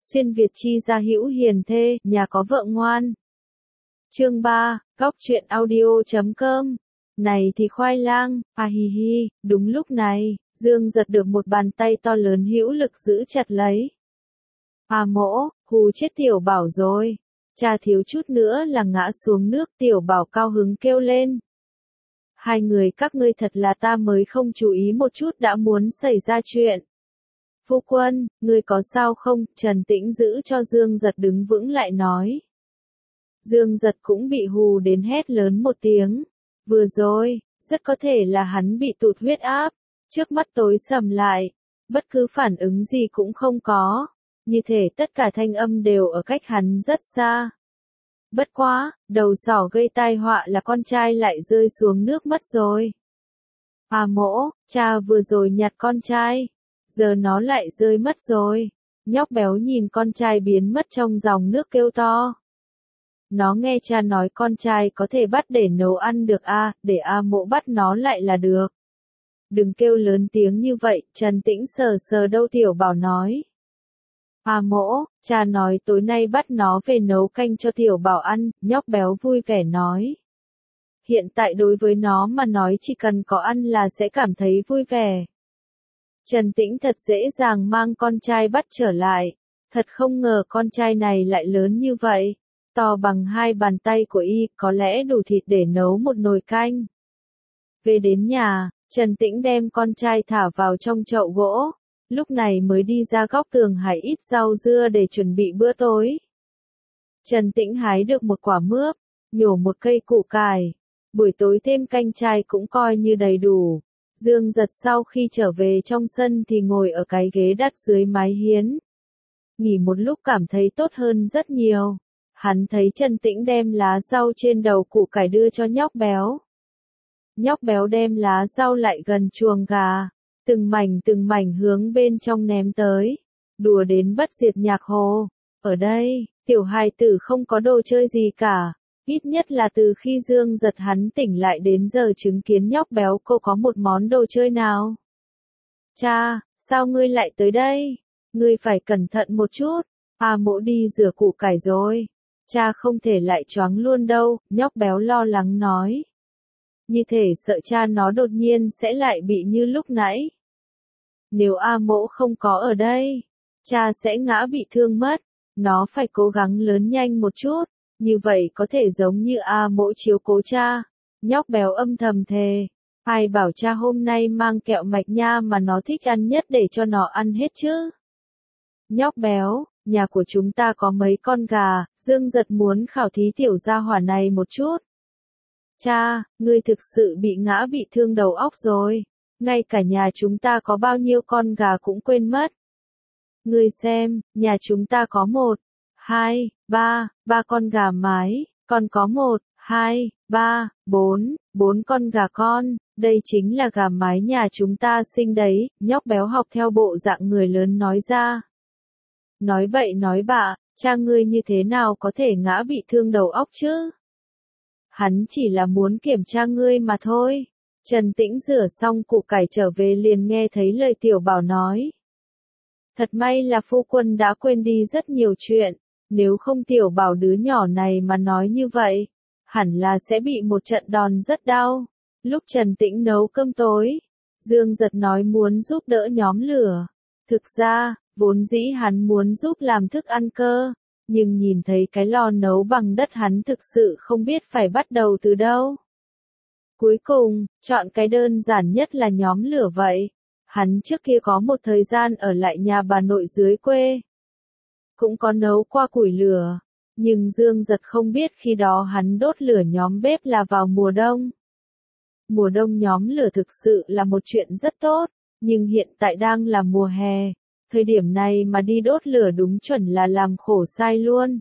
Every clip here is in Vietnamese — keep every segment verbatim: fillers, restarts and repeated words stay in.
Xuyên Việt chi gia hữu hiền thê, nhà có vợ ngoan. Chương ba, góc truyện audio chấm com. Này thì khoai lang, à hi hi, đúng lúc này, Dương giật được một bàn tay to lớn hữu lực giữ chặt lấy. À mỗ, hù chết tiểu bảo rồi. Cha thiếu chút nữa là ngã xuống nước, tiểu bảo cao hứng kêu lên. Hai người các ngươi thật là ta mới không chú ý một chút đã muốn xảy ra chuyện. Phu quân, ngươi có sao không? Trần Tĩnh giữ cho Dương giật đứng vững lại nói. Dương giật cũng bị hù đến hét lớn một tiếng. Vừa rồi, rất có thể là hắn bị tụt huyết áp. Trước mắt tối sầm lại, bất cứ phản ứng gì cũng không có. Như thể tất cả thanh âm đều ở cách hắn rất xa. Bất quá, đầu sỏ gây tai họa là con trai lại rơi xuống nước mất rồi. À mỗ, cha vừa rồi nhặt con trai. Giờ nó lại rơi mất rồi. Nhóc béo nhìn con trai biến mất trong dòng nước kêu to. Nó nghe cha nói con trai có thể bắt để nấu ăn được a, à, để A mỗ bắt nó lại là được. Đừng kêu lớn tiếng như vậy, Trần Tĩnh sờ sờ đâu tiểu bảo nói. À mỗ, cha nói tối nay bắt nó về nấu canh cho tiểu bảo ăn, nhóc béo vui vẻ nói. Hiện tại đối với nó mà nói chỉ cần có ăn là sẽ cảm thấy vui vẻ. Trần Tĩnh thật dễ dàng mang con trai bắt trở lại. Thật không ngờ con trai này lại lớn như vậy. To bằng hai bàn tay của y, có lẽ đủ thịt để nấu một nồi canh. Về đến nhà, Trần Tĩnh đem con trai thả vào trong chậu gỗ. Lúc này mới đi ra góc tường hái ít rau dưa để chuẩn bị bữa tối. Trần Tĩnh hái được một quả mướp, nhổ một cây củ cải. Buổi tối thêm canh chai cũng coi như đầy đủ. Dương giật sau khi trở về trong sân thì ngồi ở cái ghế đặt dưới mái hiến. Nghỉ một lúc cảm thấy tốt hơn rất nhiều. Hắn thấy Trần Tĩnh đem lá rau trên đầu củ cải đưa cho nhóc béo. Nhóc béo đem lá rau lại gần chuồng gà. Từng mảnh từng mảnh hướng bên trong ném tới. Đùa đến bất diệt nhạc hồ. Ở đây, tiểu hài tử không có đồ chơi gì cả. Ít nhất là từ khi Dương giật hắn tỉnh lại đến giờ chứng kiến nhóc béo cô có một món đồ chơi nào. Cha, sao ngươi lại tới đây? Ngươi phải cẩn thận một chút. À mỗ đi rửa củ cải rồi. Cha không thể lại choáng luôn đâu, nhóc béo lo lắng nói. Như thể sợ cha nó đột nhiên sẽ lại bị như lúc nãy. Nếu A mỗ không có ở đây, cha sẽ ngã bị thương mất. Nó phải cố gắng lớn nhanh một chút. Như vậy có thể giống như A mỗ chiếu cố cha. Nhóc béo âm thầm thề. Ai bảo cha hôm nay mang kẹo mạch nha mà nó thích ăn nhất để cho nó ăn hết chứ. Nhóc béo, nhà của chúng ta có mấy con gà, Dương giật muốn khảo thí tiểu gia hỏa này một chút. Cha, ngươi thực sự bị ngã bị thương đầu óc rồi. Ngay cả nhà chúng ta có bao nhiêu con gà cũng quên mất. Ngươi xem, nhà chúng ta có một, hai, ba, ba con gà mái, còn có một, hai, ba, bốn, bốn con gà con, đây chính là gà mái nhà chúng ta sinh đấy, nhóc béo học theo bộ dạng người lớn nói ra. Nói bậy nói bạ, cha ngươi như thế nào có thể ngã bị thương đầu óc chứ? Hắn chỉ là muốn kiểm tra ngươi mà thôi. Trần Tĩnh rửa xong củ cải trở về liền nghe thấy lời tiểu bảo nói. Thật may là phu quân đã quên đi rất nhiều chuyện. Nếu không tiểu bảo đứa nhỏ này mà nói như vậy, hẳn là sẽ bị một trận đòn rất đau. Lúc Trần Tĩnh nấu cơm tối, Dương giật nói muốn giúp đỡ nhóm lửa. Thực ra, vốn dĩ hắn muốn giúp làm thức ăn cơ, nhưng nhìn thấy cái lò nấu bằng đất hắn thực sự không biết phải bắt đầu từ đâu. Cuối cùng, chọn cái đơn giản nhất là nhóm lửa vậy. Hắn trước kia có một thời gian ở lại nhà bà nội dưới quê. Cũng có nấu qua củi lửa, nhưng Dương giật không biết khi đó hắn đốt lửa nhóm bếp là vào mùa đông. Mùa đông nhóm lửa thực sự là một chuyện rất tốt, nhưng hiện tại đang là mùa hè, thời điểm này mà đi đốt lửa đúng chuẩn là làm khổ sai luôn.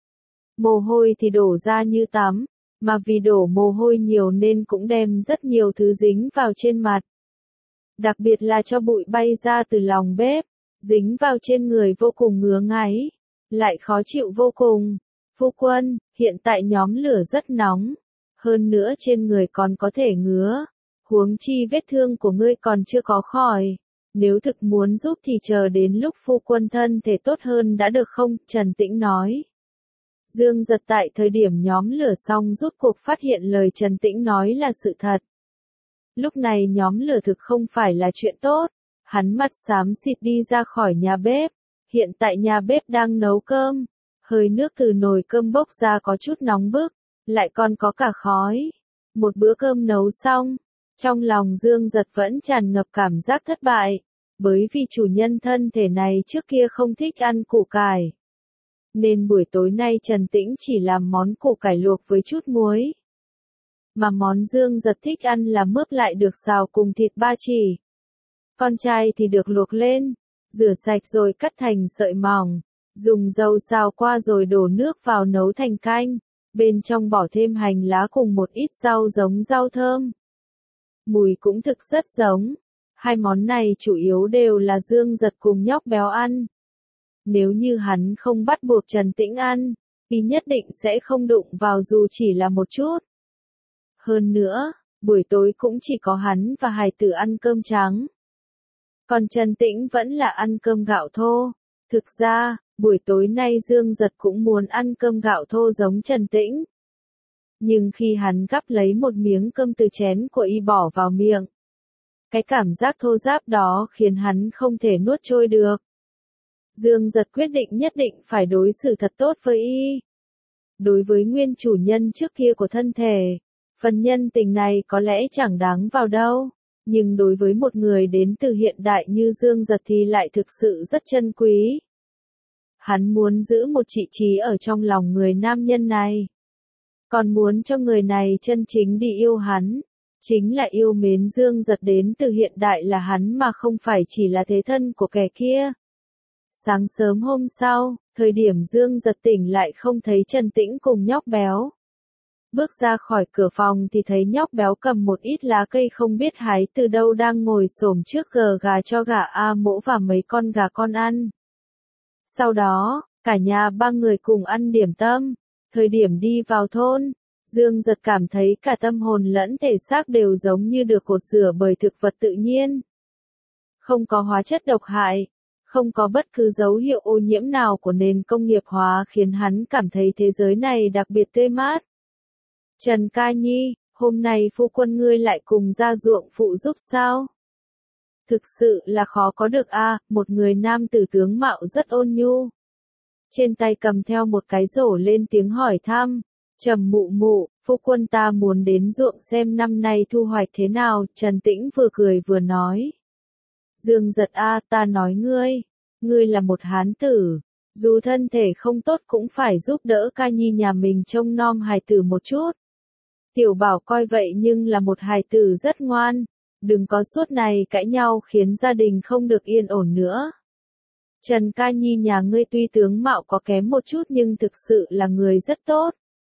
Mồ hôi thì đổ ra như tắm, mà vì đổ mồ hôi nhiều nên cũng đem rất nhiều thứ dính vào trên mặt. Đặc biệt là cho bụi bay ra từ lòng bếp, dính vào trên người vô cùng ngứa ngáy, lại khó chịu vô cùng. Phu quân, hiện tại nhóm lửa rất nóng, hơn nữa trên người còn có thể ngứa, huống chi vết thương của ngươi còn chưa có khỏi. Nếu thực muốn giúp thì chờ đến lúc phu quân thân thể tốt hơn đã được không? Trần Tĩnh nói. Dương Giật tại thời điểm nhóm lửa xong rút cuộc phát hiện lời Trần Tĩnh nói là sự thật. Lúc này nhóm lửa thực không phải là chuyện tốt. Hắn mặt xám xịt đi ra khỏi nhà bếp. Hiện tại nhà bếp đang nấu cơm. Hơi nước từ nồi cơm bốc ra có chút nóng bức. Lại còn có cả khói. Một bữa cơm nấu xong. Trong lòng Dương Giật vẫn tràn ngập cảm giác thất bại. Bởi vì chủ nhân thân thể này trước kia không thích ăn củ cải. Nên buổi tối nay Trần Tĩnh chỉ làm món củ cải luộc với chút muối. Mà món Dương Giật thích ăn là mướp lại được xào cùng thịt ba chỉ. Con trai thì được luộc lên, rửa sạch rồi cắt thành sợi mỏng, dùng dầu xào qua rồi đổ nước vào nấu thành canh, bên trong bỏ thêm hành lá cùng một ít rau giống rau thơm. Mùi cũng thực rất giống. Hai món này chủ yếu đều là Dương Giật cùng nhóc béo ăn. Nếu như hắn không bắt buộc Trần Tĩnh ăn, thì nhất định sẽ không đụng vào dù chỉ là một chút. Hơn nữa, buổi tối cũng chỉ có hắn và hài tử ăn cơm trắng. Còn Trần Tĩnh vẫn là ăn cơm gạo thô. Thực ra, buổi tối nay Dương Giật cũng muốn ăn cơm gạo thô giống Trần Tĩnh. Nhưng khi hắn gắp lấy một miếng cơm từ chén của y bỏ vào miệng, cái cảm giác thô ráp đó khiến hắn không thể nuốt trôi được. Dương Giật quyết định nhất định phải đối xử thật tốt với y. Đối với nguyên chủ nhân trước kia của thân thể, phần nhân tình này có lẽ chẳng đáng vào đâu. Nhưng đối với một người đến từ hiện đại như Dương Giật thì lại thực sự rất chân quý. Hắn muốn giữ một vị trí ở trong lòng người nam nhân này. Còn muốn cho người này chân chính đi yêu hắn. Chính là yêu mến Dương Giật đến từ hiện đại là hắn mà không phải chỉ là thế thân của kẻ kia. Sáng sớm hôm sau, thời điểm Dương Giật tỉnh lại không thấy Trần Tĩnh cùng nhóc béo. Bước ra khỏi cửa phòng thì thấy nhóc béo cầm một ít lá cây không biết hái từ đâu đang ngồi xổm trước gờ gà cho gà A Mỗ và mấy con gà con ăn. Sau đó, cả nhà ba người cùng ăn điểm tâm. Thời điểm đi vào thôn, Dương Giật cảm thấy cả tâm hồn lẫn thể xác đều giống như được cột rửa bởi thực vật tự nhiên. Không có hóa chất độc hại, không có bất cứ dấu hiệu ô nhiễm nào của nền công nghiệp hóa khiến hắn cảm thấy thế giới này đặc biệt tươi mát. Trần Ca Nhi, hôm nay phu quân ngươi lại cùng ra ruộng phụ giúp sao? Thực sự là khó có được a, à, một người nam tử tướng mạo rất ôn nhu. Trên tay cầm theo một cái rổ lên tiếng hỏi thăm. Trầm mụ mụ, phu quân ta muốn đến ruộng xem năm nay thu hoạch thế nào, Trần Tĩnh vừa cười vừa nói. Dương Giật a, à, ta nói ngươi, ngươi là một hán tử, dù thân thể không tốt cũng phải giúp đỡ Ca Nhi nhà mình trông nom hài tử một chút. Tiểu Bảo coi vậy nhưng là một hài tử rất ngoan, đừng có suốt này cãi nhau khiến gia đình không được yên ổn nữa. Trần Ca Nhi nhà ngươi tuy tướng mạo có kém một chút nhưng thực sự là người rất tốt.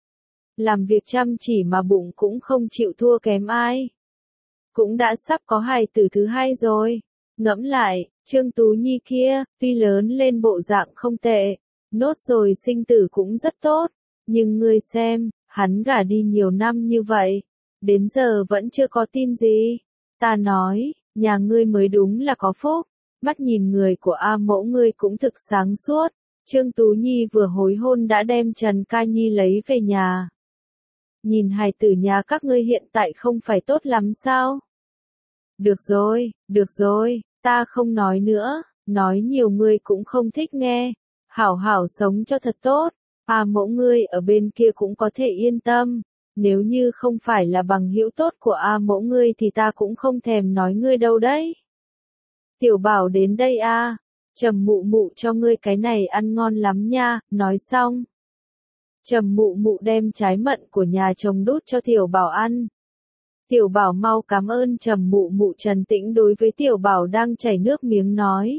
Làm việc chăm chỉ mà bụng cũng không chịu thua kém ai. Cũng đã sắp có hài tử thứ hai rồi. Ngẫm lại, Trương Tú Nhi kia, tuy lớn lên bộ dạng không tệ, nốt rồi sinh tử cũng rất tốt. Nhưng ngươi xem, hắn gả đi nhiều năm như vậy, đến giờ vẫn chưa có tin gì. Ta nói, nhà ngươi mới đúng là có phúc. Mắt nhìn người của A Mẫu ngươi cũng thực sáng suốt. Trương Tú Nhi vừa hối hôn đã đem Trần Ca Nhi lấy về nhà. Nhìn hài tử nhà các ngươi hiện tại không phải tốt lắm sao? Được rồi, được rồi, ta không nói nữa, nói nhiều ngươi cũng không thích nghe. Hảo hảo sống cho thật tốt, A Mẫu ngươi ở bên kia cũng có thể yên tâm. Nếu như không phải là bằng hữu tốt của A Mẫu ngươi thì ta cũng không thèm nói ngươi đâu đấy. Tiểu Bảo đến đây a, à. Trầm mụ mụ cho ngươi cái này ăn ngon lắm nha, nói xong. Trầm mụ mụ đem trái mận của nhà chồng đút cho Tiểu Bảo ăn. Tiểu Bảo mau cảm ơn Trầm mụ mụ. Trần Tĩnh đối với Tiểu Bảo đang chảy nước miếng nói.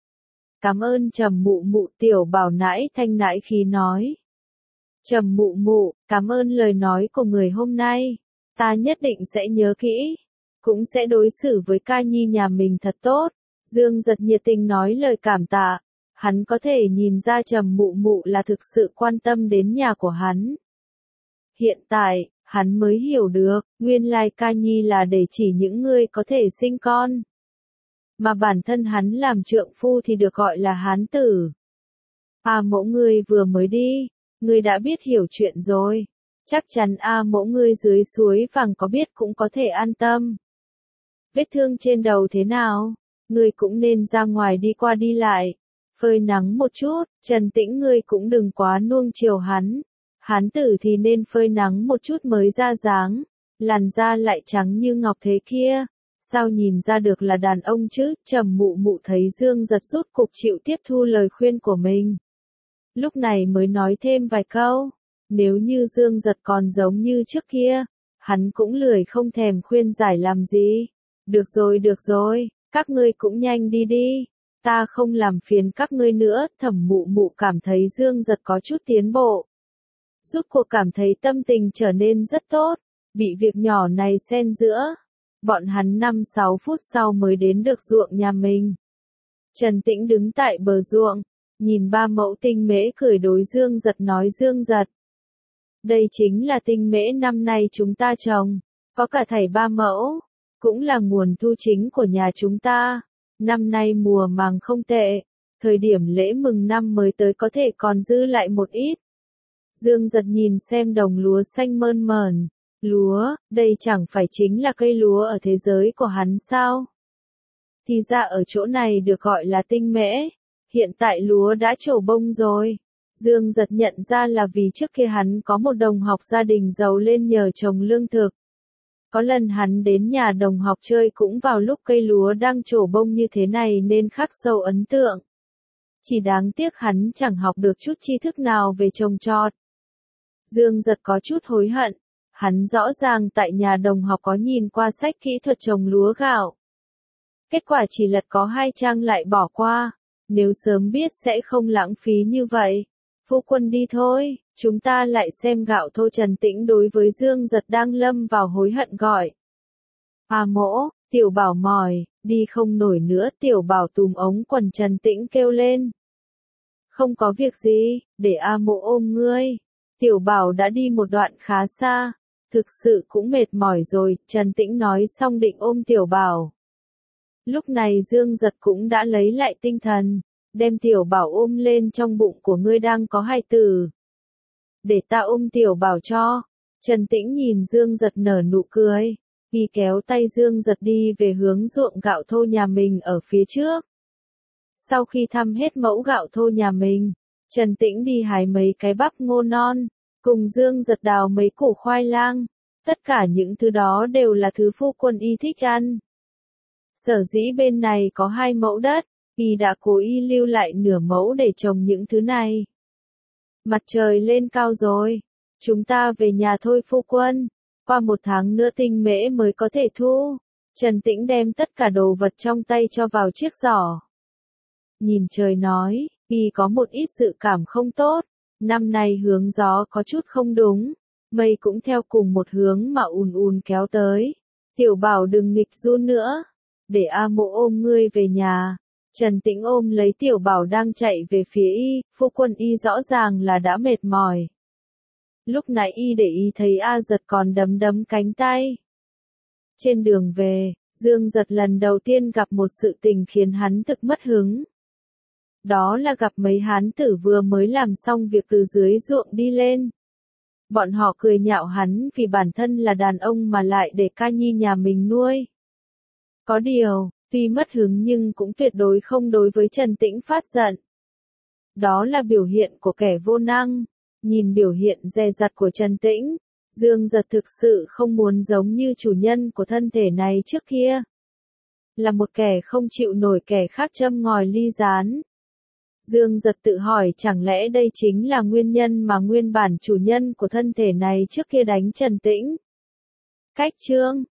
Cảm ơn Trầm mụ mụ. Tiểu Bảo nãi thanh nãi khí nói. Trầm mụ mụ, cảm ơn lời nói của người hôm nay. Ta nhất định sẽ nhớ kỹ. Cũng sẽ đối xử với Ca Nhi nhà mình thật tốt. Dương Giật nhiệt tình nói lời cảm tạ. Hắn có thể nhìn ra Trầm mụ mụ là thực sự quan tâm đến nhà của hắn. Hiện tại, hắn mới hiểu được, nguyên lai Ca Nhi là để chỉ những người có thể sinh con. mà bản thân hắn làm trượng phu thì được gọi là hán tử. A Mỗ ngươi vừa mới đi, ngươi đã biết hiểu chuyện rồi. Chắc chắn A Mỗ ngươi dưới suối vàng có biết cũng có thể an tâm. Vết thương trên đầu thế nào? Ngươi cũng nên ra ngoài đi qua đi lại, phơi nắng một chút. Trần Tĩnh ngươi cũng đừng quá nuông chiều hắn. Hán tử thì nên phơi nắng một chút mới ra dáng, làn da lại trắng như ngọc thế kia. Sao nhìn ra được là đàn ông chứ? Trầm Mụ Mụ thấy Dương Giật rút cục chịu tiếp thu lời khuyên của mình. Lúc này mới nói thêm vài câu. Nếu như Dương Giật còn giống như trước kia, hắn cũng lười không thèm khuyên giải làm gì. Được rồi được rồi, các ngươi cũng nhanh đi đi. Ta không làm phiền các ngươi nữa. Thẩm Mụ Mụ cảm thấy Dương Giật có chút tiến bộ. Rút cuộc cảm thấy tâm tình trở nên rất tốt. Bị việc nhỏ này xen giữa. Bọn hắn năm sáu phút sau mới đến được ruộng nhà mình. Trần Tĩnh đứng tại bờ ruộng, nhìn ba mẫu tinh mễ cười đối Dương Giật nói Dương Giật. Đây chính là tinh mễ năm nay chúng ta trồng, có cả thảy ba mẫu, cũng là nguồn thu chính của nhà chúng ta. Năm nay mùa màng không tệ, thời điểm lễ mừng năm mới tới có thể còn dư lại một ít. Dương Giật nhìn xem đồng lúa xanh mơn mởn. Lúa, đây chẳng phải chính là cây lúa ở thế giới của hắn sao? Thì ra ở chỗ này được gọi là tinh mễ. Hiện tại lúa đã trổ bông rồi. Dương Giật nhận ra là vì trước kia hắn có một đồng học gia đình giàu lên nhờ trồng lương thực. Có lần hắn đến nhà đồng học chơi cũng vào lúc cây lúa đang trổ bông như thế này nên khắc sâu ấn tượng. Chỉ đáng tiếc hắn chẳng học được chút tri thức nào về trồng trọt. Dương Giật có chút hối hận. Hắn rõ ràng tại nhà đồng học có nhìn qua sách kỹ thuật trồng lúa gạo. Kết quả chỉ lật có hai trang lại bỏ qua. Nếu sớm biết sẽ không lãng phí như vậy. Phu quân đi thôi, chúng ta lại xem gạo thô. Trần Tĩnh đối với Dương Giật đang lâm vào hối hận gọi. A Mỗ, Tiểu Bảo mỏi, đi không nổi nữa. Tiểu Bảo túm ống quần Trần Tĩnh kêu lên. Không có việc gì, để A Mỗ ôm ngươi. Tiểu Bảo đã đi một đoạn khá xa. Thực sự cũng mệt mỏi rồi, Trần Tĩnh nói xong định ôm Tiểu Bảo. Lúc này Dương Giật cũng đã lấy lại tinh thần, đem Tiểu Bảo ôm lên trong bụng của ngươi đang có hài tử. Để ta ôm Tiểu Bảo cho. Trần Tĩnh nhìn Dương Giật nở nụ cười, y kéo tay Dương Giật đi về hướng ruộng gạo thô nhà mình ở phía trước. Sau khi thăm hết mẫu gạo thô nhà mình, Trần Tĩnh đi hái mấy cái bắp ngô non. Cùng Dương Giật đào mấy củ khoai lang, tất cả những thứ đó đều là thứ phu quân y thích ăn. Sở dĩ bên này có hai mẫu đất, y đã cố ý lưu lại nửa mẫu để trồng những thứ này. Mặt trời lên cao rồi, chúng ta về nhà thôi phu quân, qua một tháng nữa tinh mễ mới có thể thu. Trần Tĩnh đem tất cả đồ vật trong tay cho vào chiếc giỏ. Nhìn trời nói, y có một ít dự cảm không tốt. Năm nay hướng gió có chút không đúng, mây cũng theo cùng một hướng mà ùn ùn kéo tới. Tiểu Bảo đừng nghịch run nữa, để A Mỗ ôm ngươi về nhà. Trần Tĩnh ôm lấy Tiểu Bảo đang chạy về phía y, phu quân y rõ ràng là đã mệt mỏi. Lúc nãy y để y thấy A Giật còn đấm đấm cánh tay. Trên đường về, Dương Giật lần đầu tiên gặp một sự tình khiến hắn thực mất hứng. Đó là gặp mấy hán tử vừa mới làm xong việc từ dưới ruộng đi lên. Bọn họ cười nhạo hắn vì bản thân là đàn ông mà lại để ca nhi nhà mình nuôi. Có điều, tuy mất hứng nhưng cũng tuyệt đối không đối với Trần Tĩnh phát giận. Đó là biểu hiện của kẻ vô năng. Nhìn biểu hiện dè dặt của Trần Tĩnh, Dương Giật thực sự không muốn giống như chủ nhân của thân thể này trước kia. Là một kẻ không chịu nổi kẻ khác châm ngòi ly gián. Dương Giật tự hỏi chẳng lẽ đây chính là nguyên nhân mà nguyên bản chủ nhân của thân thể này trước kia đánh Trần Tĩnh. Cách chương